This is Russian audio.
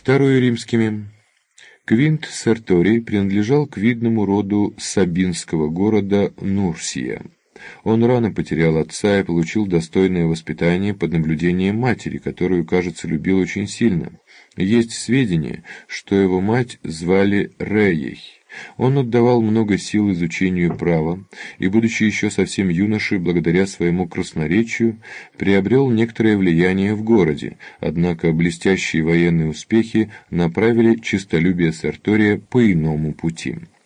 Второе римскими. Квинт Серторий принадлежал к видному роду сабинского города Нурсия. Он рано потерял отца и получил достойное воспитание под наблюдением матери, которую, кажется, любил очень сильно. Есть сведения, что его мать звали Реей. Он отдавал много сил изучению права и, будучи еще совсем юношей, благодаря своему красноречию, приобрел некоторое влияние в городе, однако блестящие военные успехи направили честолюбие Сертория по иному пути.